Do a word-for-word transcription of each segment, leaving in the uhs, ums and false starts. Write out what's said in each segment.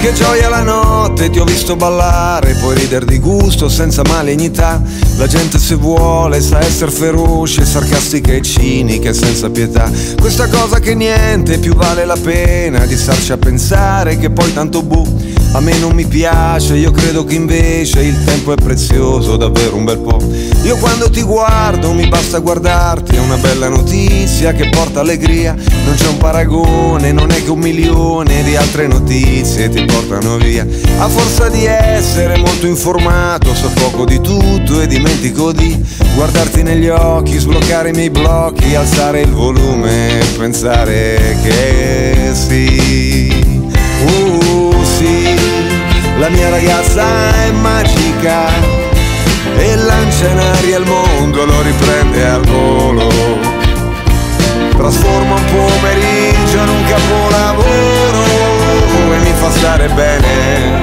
che gioia la notte, ti ho visto ballare, puoi ridere di gusto senza malignità. La gente se vuole sa essere feroce, sarcastica e cinica e senza pietà. Questa cosa che niente più vale la pena di starci a pensare, che poi tanto buh, a me non mi piace. Io credo che invece il tempo è prezioso, davvero un bel po'. Io quando ti guardo mi basta guardarti, è una bella notizia che porta allegria. Non c'è un paragone, non è che un milione di altre notizie ti portano via. A forza di essere molto informato, so poco di tutto e dimentico di guardarti negli occhi, sbloccare i miei blocchi, alzare il volume e pensare che sì, uh sì, la mia ragazza è magica e lancia in aria il mondo e lo riprende al volo. Trasforma un pomeriggio in un capolavoro e mi fa stare bene,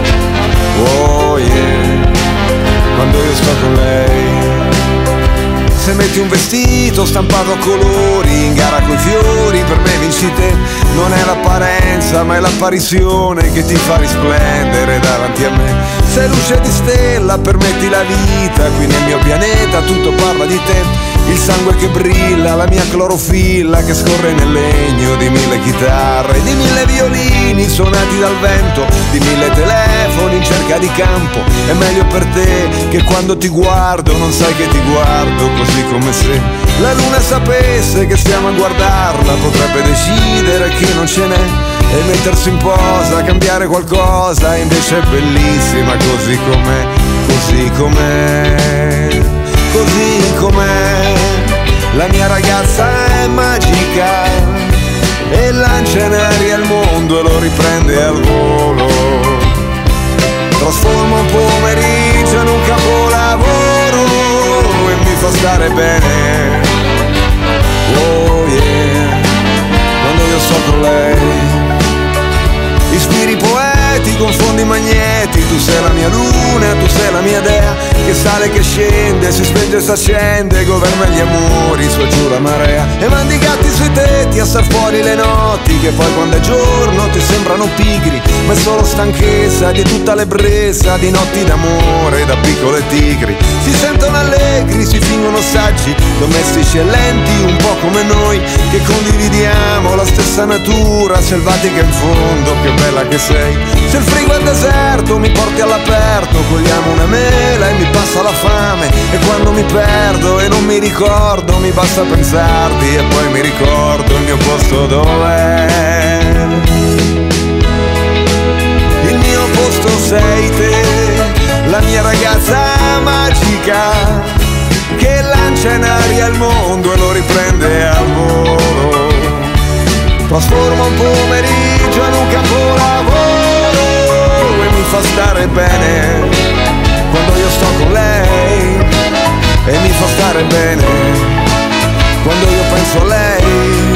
oh yeah, quando io sto con lei. Se metti un vestito stampato a colori, in gara coi fiori, per me vinci te. Non è l'apparenza ma è l'apparizione che ti fa risplendere davanti a me. Sei luce di stella, permetti la vita, qui nel mio pianeta tutto parla di te. Il sangue che brilla, la mia clorofilla che scorre nel legno di mille chitarre, di mille violini suonati dal vento, di mille telefoni in cerca di campo. È meglio per te che quando ti guardo non sai che ti guardo, così come se la luna sapesse che stiamo a guardarla, potrebbe decidere che non ce n'è e mettersi in posa, cambiare qualcosa, invece è bellissima così com'è, così com'è, così com'è. La mia ragazza è magica e lancia in aria il mondo e lo riprende al volo. Trasforma un pomeriggio in un capolavoro e mi fa stare bene, oh yeah, quando io sto con lei. Ispiri poeti, confondi magneti, tu sei la mia luna, tu sei la mia dea, che sale, che scende, si spenge e si accende, governa gli amori, su e giù la marea. E mandi i gatti sui tetti a star fuori le notti, che poi quando è giorno ti sembrano pigri, ma è solo stanchezza di tutta l'ebbrezza di notti d'amore da piccole tigri. Si sentono allegri, si fingono saggi, domestici e lenti, un po' come noi, che condividiamo la stessa natura selvatica in fondo, che bella che sei. Se il frigo è deserto mi porti all'aperto, cogliamo una mela e mi passa la fame. E quando mi perdo e non mi ricordo, mi basta pensarti e poi mi ricordo il mio posto dov'è. Il mio posto sei te, la mia ragazza magica che lancia in aria il mondo e lo riprende al volo. Trasforma un pomeriggio in un capolavoro e mi fa stare bene quando io sto con lei, e mi fa stare bene quando io penso a lei.